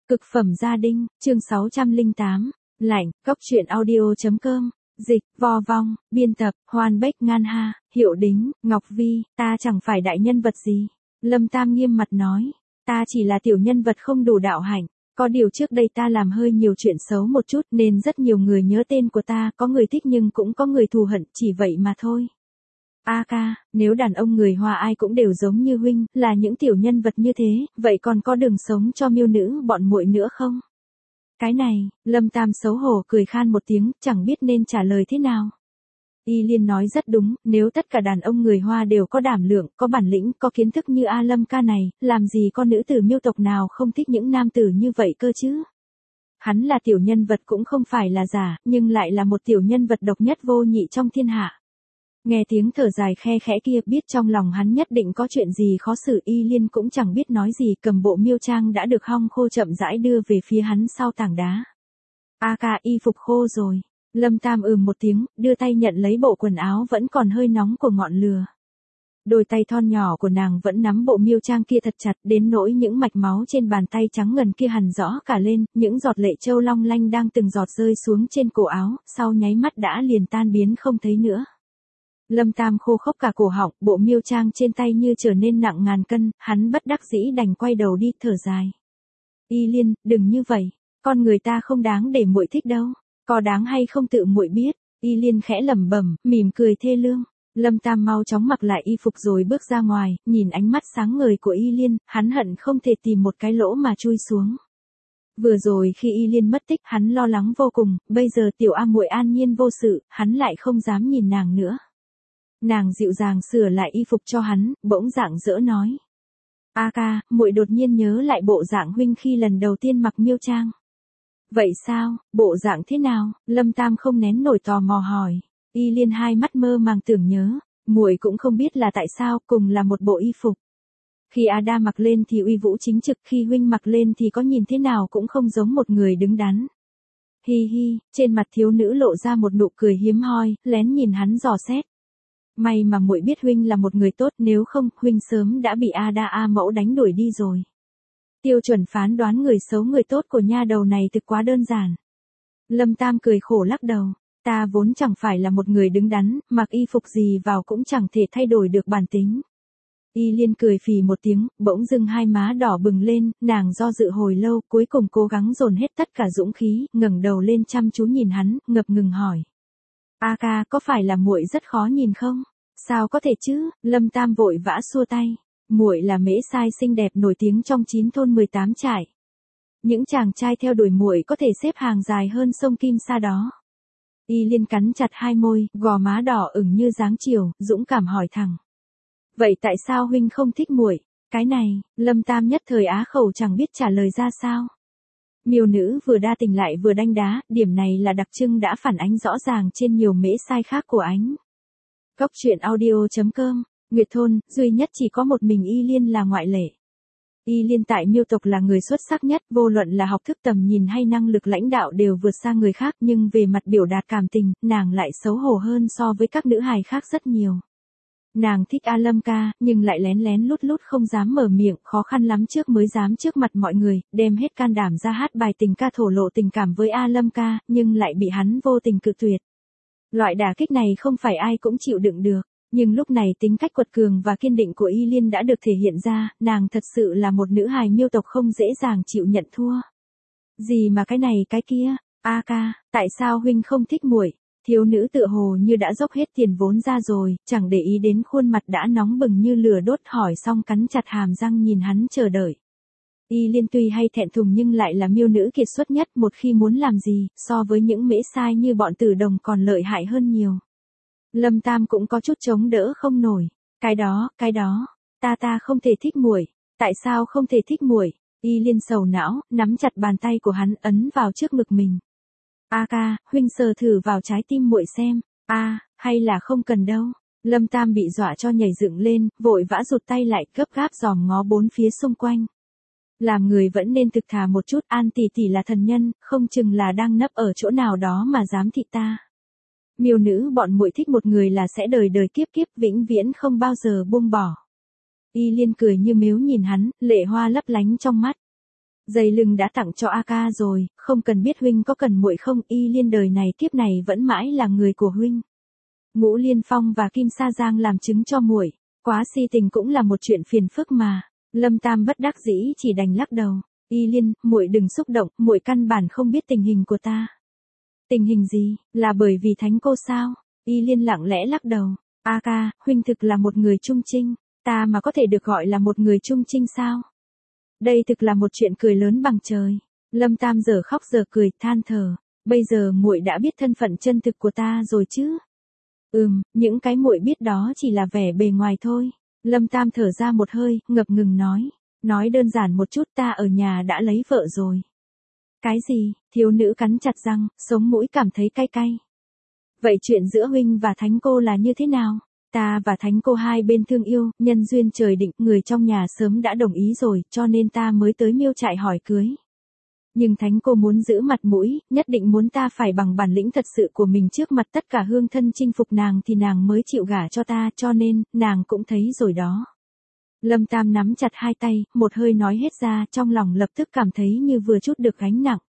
Cực phẩm gia đình, chương 608. Lạnh, góc truyện audio.com. Dịch, vo vong, biên tập, Hoan Bách Ngan Ha, Hiệu Đính, Ngọc Vi, ta chẳng phải đại nhân vật gì. Lâm Tam nghiêm mặt nói, ta chỉ là tiểu nhân vật không đủ đạo hạnh. Có điều trước đây ta làm hơi nhiều chuyện xấu một chút nên rất nhiều người nhớ tên của ta, có người thích nhưng cũng có người thù hận, chỉ vậy mà thôi. A ca, nếu đàn ông người Hoa ai cũng đều giống như huynh, là những tiểu nhân vật như thế, vậy còn có đường sống cho miêu nữ bọn muội nữa không? Cái này, Lâm Tam xấu hổ cười khan một tiếng, chẳng biết nên trả lời thế nào. Y Liên nói rất đúng, nếu tất cả đàn ông người Hoa đều có đảm lượng, có bản lĩnh, có kiến thức như A Lâm ca này, làm gì con nữ tử miêu tộc nào không thích những nam tử như vậy cơ chứ? Hắn là tiểu nhân vật cũng không phải là giả, nhưng lại là một tiểu nhân vật độc nhất vô nhị trong thiên hạ. Nghe tiếng thở dài khe khẽ kia, biết trong lòng hắn nhất định có chuyện gì khó xử. Y Liên cũng chẳng biết nói gì, cầm bộ miêu trang đã được hong khô chậm rãi đưa về phía hắn sau tảng đá. A ca, y phục khô rồi. Lâm Tam một tiếng, đưa tay nhận lấy bộ quần áo vẫn còn hơi nóng của ngọn lửa. Đôi tay thon nhỏ của nàng vẫn nắm bộ miêu trang kia thật chặt, đến nỗi những mạch máu trên bàn tay trắng ngần kia hằn rõ cả lên, những giọt lệ châu long lanh đang từng giọt rơi xuống trên cổ áo, sau nháy mắt đã liền tan biến không thấy nữa. Lâm Tam khô khốc cả cổ họng, bộ miêu trang trên tay như trở nên nặng ngàn cân, hắn bất đắc dĩ đành quay đầu đi, thở dài. Y Liên, đừng như vậy, con người ta không đáng để muội thích đâu, có đáng hay không tự muội biết. Y Liên khẽ lẩm bẩm, mỉm cười thê lương. Lâm Tam mau chóng mặc lại y phục rồi bước ra ngoài, nhìn ánh mắt sáng ngời của Y Liên, hắn hận không thể tìm một cái lỗ mà chui xuống. Vừa rồi khi Y Liên mất tích, hắn lo lắng vô cùng, bây giờ tiểu A muội an nhiên vô sự, hắn lại không dám nhìn nàng nữa. Nàng dịu dàng sửa lại y phục cho hắn, bỗng rạng rỡ nói: A ca, muội đột nhiên nhớ lại bộ dạng huynh khi lần đầu tiên mặc miêu trang. Vậy sao, bộ dạng thế nào? Lâm Tam không nén nổi tò mò hỏi. Y Liên hai mắt mơ màng tưởng nhớ, muội cũng không biết là tại sao, cùng là một bộ y phục. Khi Ada mặc lên thì uy vũ chính trực, khi huynh mặc lên thì có nhìn thế nào cũng không giống một người đứng đắn. Hi hi, trên mặt thiếu nữ lộ ra một nụ cười hiếm hoi, lén nhìn hắn dò xét. May mà muội biết huynh là một người tốt, nếu không, huynh sớm đã bị Ada A mẫu đánh đuổi đi rồi. Tiêu chuẩn phán đoán người xấu người tốt của nha đầu này thực quá đơn giản. Lâm Tam cười khổ lắc đầu, ta vốn chẳng phải là một người đứng đắn, mặc y phục gì vào cũng chẳng thể thay đổi được bản tính. Y Liên cười phì một tiếng, bỗng dưng hai má đỏ bừng lên, nàng do dự hồi lâu, cuối cùng cố gắng dồn hết tất cả dũng khí, ngẩng đầu lên chăm chú nhìn hắn, ngập ngừng hỏi: A ca, có phải là muội rất khó nhìn không? Sao có thể chứ? Lâm Tam vội vã xua tay. Muội là mễ sai xinh đẹp nổi tiếng trong 9 thôn 18 trại. Những chàng trai theo đuổi muội có thể xếp hàng dài hơn sông Kim Sa đó. Y Liên cắn chặt hai môi, gò má đỏ ửng như dáng chiều, dũng cảm hỏi thẳng: vậy tại sao huynh không thích muội? Cái này, Lâm Tam nhất thời á khẩu chẳng biết trả lời ra sao. Miêu nữ vừa đa tình lại vừa đanh đá, điểm này là đặc trưng đã phản ánh rõ ràng trên nhiều mễ sai khác của ánh. Góc truyện audio.com. Nguyệt thôn, duy nhất chỉ có một mình Y Liên là ngoại lệ. Y Liên tại miêu tộc là người xuất sắc nhất, vô luận là học thức tầm nhìn hay năng lực lãnh đạo đều vượt xa người khác, nhưng về mặt biểu đạt cảm tình, nàng lại xấu hổ hơn so với các nữ hài khác rất nhiều. Nàng thích A Lâm ca, nhưng lại lén lén lút lút không dám mở miệng, khó khăn lắm trước mới dám trước mặt mọi người, đem hết can đảm ra hát bài tình ca thổ lộ tình cảm với A Lâm ca, nhưng lại bị hắn vô tình cự tuyệt. Loại đả kích này không phải ai cũng chịu đựng được, nhưng lúc này tính cách quật cường và kiên định của Y Liên đã được thể hiện ra, nàng thật sự là một nữ hài miêu tộc không dễ dàng chịu nhận thua. Gì mà cái này cái kia, A ca, tại sao huynh không thích muội? Thiếu nữ tựa hồ như đã dốc hết tiền vốn ra rồi, chẳng để ý đến khuôn mặt đã nóng bừng như lửa đốt, hỏi xong cắn chặt hàm răng nhìn hắn chờ đợi. Y Liên tuy hay thẹn thùng nhưng lại là miêu nữ kiệt xuất nhất, một khi muốn làm gì, so với những mễ sai như bọn Tử Đồng còn lợi hại hơn nhiều. Lâm Tam cũng có chút chống đỡ không nổi. Cái đó, ta không thể thích muội. Tại sao không thể thích muội? Y Liên sầu não, nắm chặt bàn tay của hắn ấn vào trước ngực mình. A ca, huynh sờ thử vào trái tim muội xem. Hay là không cần đâu. Lâm Tam bị dọa cho nhảy dựng lên, vội vã rụt tay lại, gấp gáp dòm ngó bốn phía xung quanh. Làm người vẫn nên thực thà một chút, An tỷ tỷ là thần nhân, không chừng là đang nấp ở chỗ nào đó mà dám thị ta. Miêu nữ bọn muội thích một người là sẽ đời đời kiếp kiếp vĩnh viễn không bao giờ buông bỏ. Y Liên cười như mếu nhìn hắn, lệ hoa lấp lánh trong mắt. Dây lưng đã tặng cho A ca rồi, không cần biết huynh có cần muội không, Y Liên đời này kiếp này vẫn mãi là người của huynh. Ngũ Liên Phong và Kim Sa Giang làm chứng cho muội, quá si tình cũng là một chuyện phiền phức mà. Lâm Tam bất đắc dĩ chỉ đành lắc đầu. Y Liên, muội đừng xúc động, muội căn bản không biết tình hình của ta. Tình hình gì, là bởi vì thánh cô sao? Y Liên lặng lẽ lắc đầu. A ca, huynh thực là một người trung trinh, ta mà có thể được gọi là một người trung trinh sao? Đây thực là một chuyện cười lớn bằng trời. Lâm Tam giờ khóc giờ cười, than thở. Bây giờ muội đã biết thân phận chân thực của ta rồi chứ? Những cái muội biết đó chỉ là vẻ bề ngoài thôi. Lâm Tam thở ra một hơi, ngập ngừng nói. Nói đơn giản một chút, ta ở nhà đã lấy vợ rồi. Cái gì? Thiếu nữ cắn chặt răng, sống mũi cảm thấy cay cay. Vậy chuyện giữa huynh và thánh cô là như thế nào? Ta và thánh cô hai bên thương yêu, nhân duyên trời định, người trong nhà sớm đã đồng ý rồi, cho nên ta mới tới Miêu trại hỏi cưới. Nhưng thánh cô muốn giữ mặt mũi, nhất định muốn ta phải bằng bản lĩnh thật sự của mình trước mặt tất cả hương thân chinh phục nàng thì nàng mới chịu gả cho ta, cho nên, nàng cũng thấy rồi đó. Lâm Tam nắm chặt hai tay, một hơi nói hết ra, trong lòng lập tức cảm thấy như vừa chút được gánh nặng.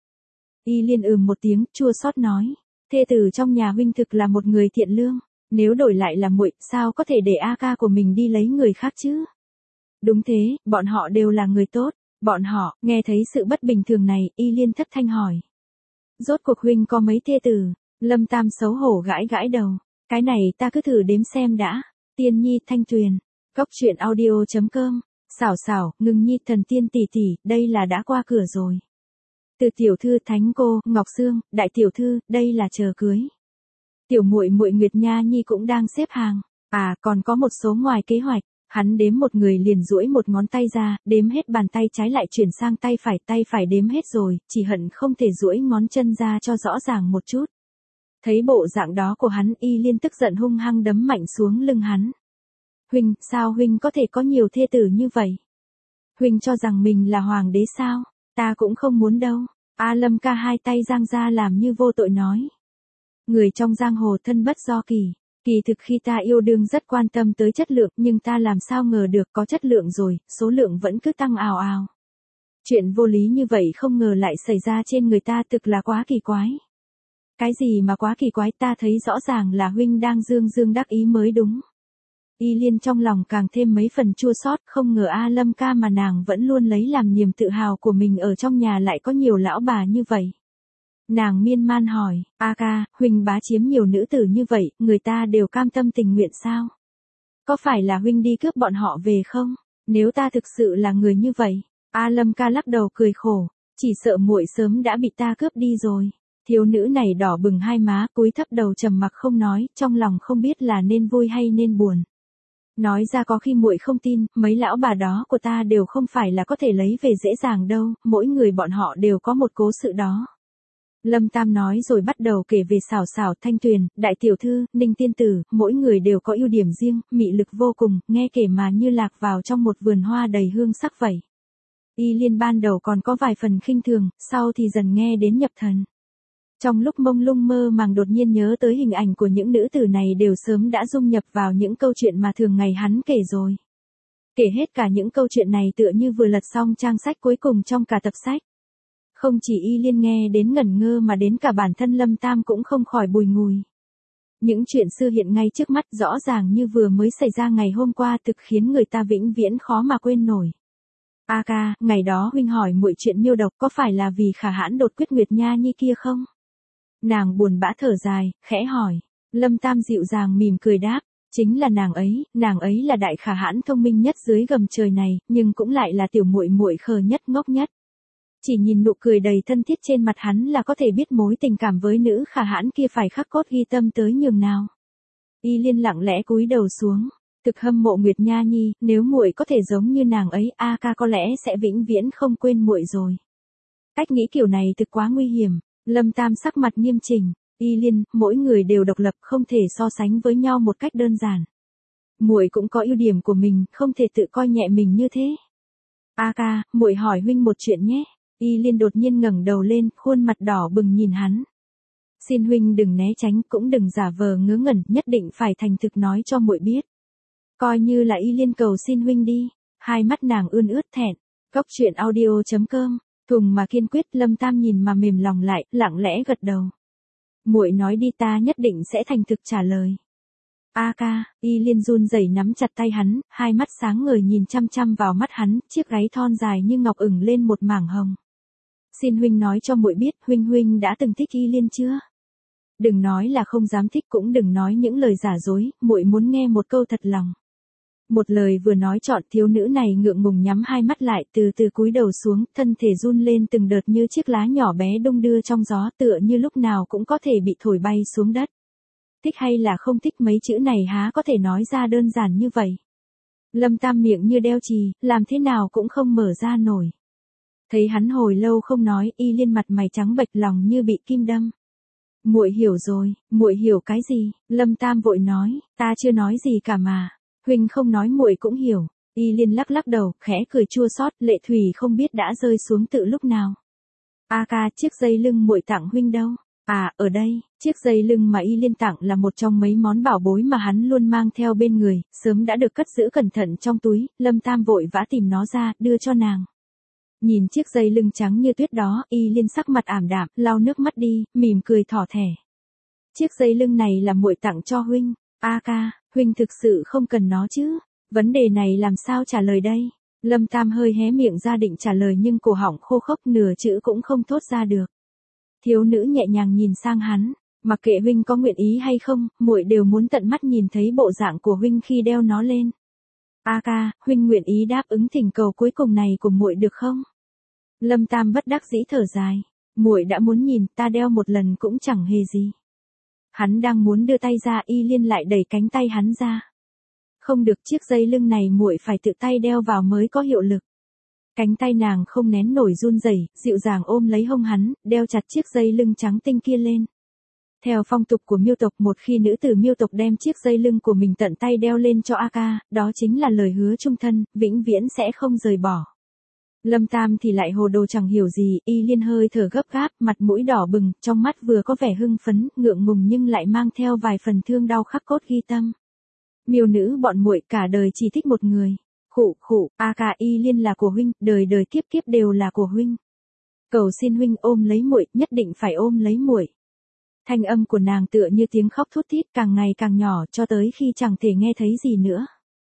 Y Liên một tiếng, chua xót nói, thê tử trong nhà huynh thực là một người thiện lương, nếu đổi lại là muội, sao có thể để A ca của mình đi lấy người khác chứ? Đúng thế, bọn họ đều là người tốt. Bọn họ, nghe thấy sự bất bình thường này, Y Liên thất thanh hỏi. Rốt cuộc huynh có mấy thê tử? Lâm Tam xấu hổ gãi gãi đầu. Cái này ta cứ thử đếm xem đã. Tiên Nhi, Thanh Tuyền. Góc truyện audio.com. Xảo xảo, Ngưng Nhi, Thần Tiên tỷ tỷ, đây là đã qua cửa rồi. Từ tiểu thư thánh cô, Ngọc Sương, đại tiểu thư, đây là chờ cưới. Tiểu muội muội Nguyệt Nha Nhi cũng đang xếp hàng. À, còn có một số ngoài kế hoạch. Hắn đếm một người liền duỗi một ngón tay ra, đếm hết bàn tay trái lại chuyển sang tay phải đếm hết rồi, chỉ hận không thể duỗi ngón chân ra cho rõ ràng một chút. Thấy bộ dạng đó của hắn, Y Liên tức giận hung hăng đấm mạnh xuống lưng hắn. Huynh, sao huynh có thể có nhiều thê tử như vậy? Huynh cho rằng mình là hoàng đế sao? Ta cũng không muốn đâu. A Lâm ca hai tay giang ra làm như vô tội nói. Người trong giang hồ thân bất do kỳ. Kỳ thực khi ta yêu đương rất quan tâm tới chất lượng, nhưng ta làm sao ngờ được có chất lượng rồi, số lượng vẫn cứ tăng ào ào. Chuyện vô lý như vậy không ngờ lại xảy ra trên người ta, thực là quá kỳ quái. Cái gì mà quá kỳ quái, ta thấy rõ ràng là huynh đang dương dương đắc ý mới đúng. Y Liên trong lòng càng thêm mấy phần chua xót, không ngờ A Lâm ca mà nàng vẫn luôn lấy làm niềm tự hào của mình ở trong nhà lại có nhiều lão bà như vậy. Nàng miên man hỏi, A ca, huynh bá chiếm nhiều nữ tử như vậy, người ta đều cam tâm tình nguyện sao? Có phải là huynh đi cướp bọn họ về không? Nếu ta thực sự là người như vậy, A Lâm ca lắc đầu cười khổ, chỉ sợ muội sớm đã bị ta cướp đi rồi. Thiếu nữ này đỏ bừng hai má, cúi thấp đầu trầm mặc không nói, trong lòng không biết là nên vui hay nên buồn. Nói ra có khi muội không tin, mấy lão bà đó của ta đều không phải là có thể lấy về dễ dàng đâu, mỗi người bọn họ đều có một cố sự đó. Lâm Tam nói rồi bắt đầu kể về xảo xảo, Thanh Tuyền, đại tiểu thư, Ninh tiên tử, mỗi người đều có ưu điểm riêng, mị lực vô cùng, nghe kể mà như lạc vào trong một vườn hoa đầy hương sắc vậy. Y Liên ban đầu còn có vài phần khinh thường, sau thì dần nghe đến nhập thần. Trong lúc mông lung mơ màng đột nhiên nhớ tới hình ảnh của những nữ tử này đều sớm đã dung nhập vào những câu chuyện mà thường ngày hắn kể rồi. Kể hết cả những câu chuyện này tựa như vừa lật xong trang sách cuối cùng trong cả tập sách. Không chỉ Y Liên nghe đến ngẩn ngơ mà đến cả bản thân Lâm Tam cũng không khỏi bùi ngùi. Những chuyện xưa hiện ngay trước mắt rõ ràng như vừa mới xảy ra ngày hôm qua, thực khiến người ta vĩnh viễn khó mà quên nổi. A ca, ngày đó huynh hỏi muội chuyện Miêu độc có phải là vì Khả Hãn đột quyết Nguyệt Nha Nhi kia không? Nàng buồn bã thở dài, khẽ hỏi. Lâm Tam dịu dàng mỉm cười đáp, chính là nàng ấy là đại Khả Hãn thông minh nhất dưới gầm trời này, nhưng cũng lại là tiểu muội muội khờ nhất ngốc nhất. Chỉ nhìn nụ cười đầy thân thiết trên mặt hắn là có thể biết mối tình cảm với nữ Khả Hãn kia phải khắc cốt ghi tâm tới nhường nào. Y Liên lặng lẽ cúi đầu xuống, thực hâm mộ Nguyệt Nha Nhi, nếu muội có thể giống như nàng ấy, A ca có lẽ sẽ vĩnh viễn không quên muội rồi. Cách nghĩ kiểu này thực quá nguy hiểm. Lâm Tam sắc mặt nghiêm chỉnh, Y Liên, mỗi người đều độc lập, không thể so sánh với nhau một cách đơn giản. Muội cũng có ưu điểm của mình, không thể tự coi nhẹ mình như thế. A ca, muội hỏi huynh một chuyện nhé. Y Liên đột nhiên ngẩng đầu lên, khuôn mặt đỏ bừng nhìn hắn. Xin huynh đừng né tránh, cũng đừng giả vờ ngớ ngẩn, nhất định phải thành thực nói cho muội biết. Coi như là Y Liên cầu xin huynh đi. Hai mắt nàng ươn ướt thẹn. Góc truyện audio.com Thùng mà kiên quyết, Lâm Tam nhìn mà mềm lòng lại, lặng lẽ gật đầu. Muội nói đi, ta nhất định sẽ thành thực trả lời. A ca, Y Liên run rẩy nắm chặt tay hắn, hai mắt sáng ngời nhìn chăm chăm vào mắt hắn, chiếc gáy thon dài như ngọc ửng lên một mảng hồng. Xin huynh nói cho muội biết, huynh đã từng thích Y Liên chưa? Đừng nói là không dám thích, cũng đừng nói những lời giả dối, muội muốn nghe một câu thật lòng. Một lời vừa nói trọn, thiếu nữ này ngượng ngùng nhắm hai mắt lại, từ từ cúi đầu xuống, thân thể run lên từng đợt như chiếc lá nhỏ bé đung đưa trong gió, tựa như lúc nào cũng có thể bị thổi bay xuống đất. Thích hay là không thích, mấy chữ này há có thể nói ra đơn giản như vậy. Lâm Tam miệng như đeo chì, làm thế nào cũng không mở ra nổi. Thấy hắn hồi lâu không nói, Y Liên mặt mày trắng bệch, lòng như bị kim đâm. Muội hiểu rồi, muội hiểu cái gì? Lâm Tam vội nói, ta chưa nói gì cả mà. Huynh không nói muội cũng hiểu. Y Liên lắc lắc đầu, khẽ cười chua xót, lệ thủy không biết đã rơi xuống từ lúc nào. A ca, chiếc dây lưng muội tặng huynh đâu? À, ở đây. Chiếc dây lưng mà Y Liên tặng là một trong mấy món bảo bối mà hắn luôn mang theo bên người, sớm đã được cất giữ cẩn thận trong túi. Lâm Tam vội vã tìm nó ra, đưa cho nàng. Nhìn chiếc dây lưng trắng như tuyết đó, Y Liên sắc mặt ảm đạm, lau nước mắt đi, mỉm cười thỏ thẻ. Chiếc dây lưng này là muội tặng cho huynh. A ca, huynh thực sự không cần nó chứ? Vấn đề này làm sao trả lời đây? Lâm Tam hơi hé miệng ra định trả lời nhưng cổ họng khô khốc, nửa chữ cũng không thốt ra được. Thiếu nữ nhẹ nhàng nhìn sang hắn, mặc kệ huynh có nguyện ý hay không, muội đều muốn tận mắt nhìn thấy bộ dạng của huynh khi đeo nó lên. A ca, huynh nguyện ý đáp ứng thỉnh cầu cuối cùng này của muội được không? Lâm Tam bất đắc dĩ thở dài, muội đã muốn nhìn, ta đeo một lần cũng chẳng hề gì. Hắn đang muốn đưa tay ra, Y Liên lại đẩy cánh tay hắn ra. Không được, chiếc dây lưng này muội phải tự tay đeo vào mới có hiệu lực. Cánh tay nàng không nén nổi run rẩy, dịu dàng ôm lấy hông hắn, đeo chặt chiếc dây lưng trắng tinh kia lên. Theo phong tục của Miêu tộc, một khi nữ tử Miêu tộc đem chiếc dây lưng của mình tận tay đeo lên cho A ca, đó chính là lời hứa chung thân, vĩnh viễn sẽ không rời bỏ. Lâm Tam thì lại hồ đồ chẳng hiểu gì, Y Liên hơi thở gấp gáp, mặt mũi đỏ bừng, trong mắt vừa có vẻ hưng phấn, ngượng ngùng nhưng lại mang theo vài phần thương đau khắc cốt ghi tâm. Miêu nữ bọn muội cả đời chỉ thích một người. Khụ, A ca, Y Liên là của huynh, đời đời kiếp kiếp đều là của huynh. Cầu xin huynh ôm lấy muội, nhất định phải ôm lấy muội. Thanh âm của nàng tựa như tiếng khóc thút thít, càng ngày càng nhỏ, cho tới khi chẳng thể nghe thấy gì nữa.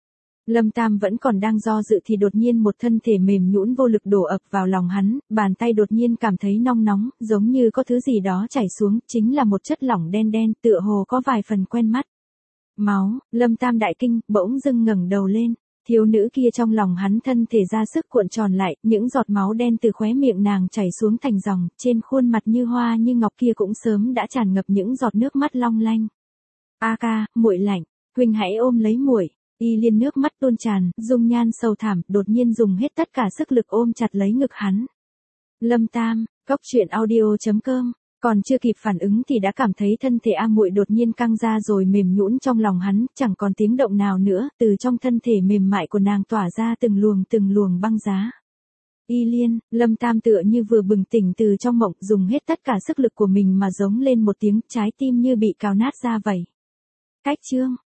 Lâm Tam vẫn còn đang do dự thì đột nhiên một thân thể mềm nhũn vô lực đổ ập vào lòng hắn, bàn tay đột nhiên cảm thấy nong nóng, giống như có thứ gì đó chảy xuống, chính là một chất lỏng đen đen, tựa hồ có vài phần quen mắt. Máu, Lâm Tam đại kinh, bỗng dưng ngẩng đầu lên. Thiếu nữ kia trong lòng hắn thân thể ra sức cuộn tròn lại, những giọt máu đen từ khóe miệng nàng chảy xuống thành dòng, trên khuôn mặt như hoa như ngọc kia cũng sớm đã tràn ngập những giọt nước mắt long lanh. A ca, muội lạnh, huynh hãy ôm lấy muội. Y Liên nước mắt tuôn tràn, dung nhan sầu thảm, đột nhiên dùng hết tất cả sức lực ôm chặt lấy ngực hắn. Lâm Tam, coctruyện.audio.com. Còn chưa kịp phản ứng thì đã cảm thấy thân thể A muội đột nhiên căng ra rồi mềm nhũn trong lòng hắn, chẳng còn tiếng động nào nữa, từ trong thân thể mềm mại của nàng tỏa ra từng luồng băng giá. Y Liên, Lâm Tam tựa như vừa bừng tỉnh từ trong mộng, dùng hết tất cả sức lực của mình mà giống lên một tiếng, trái tim như bị cào nát ra vậy. Cách chương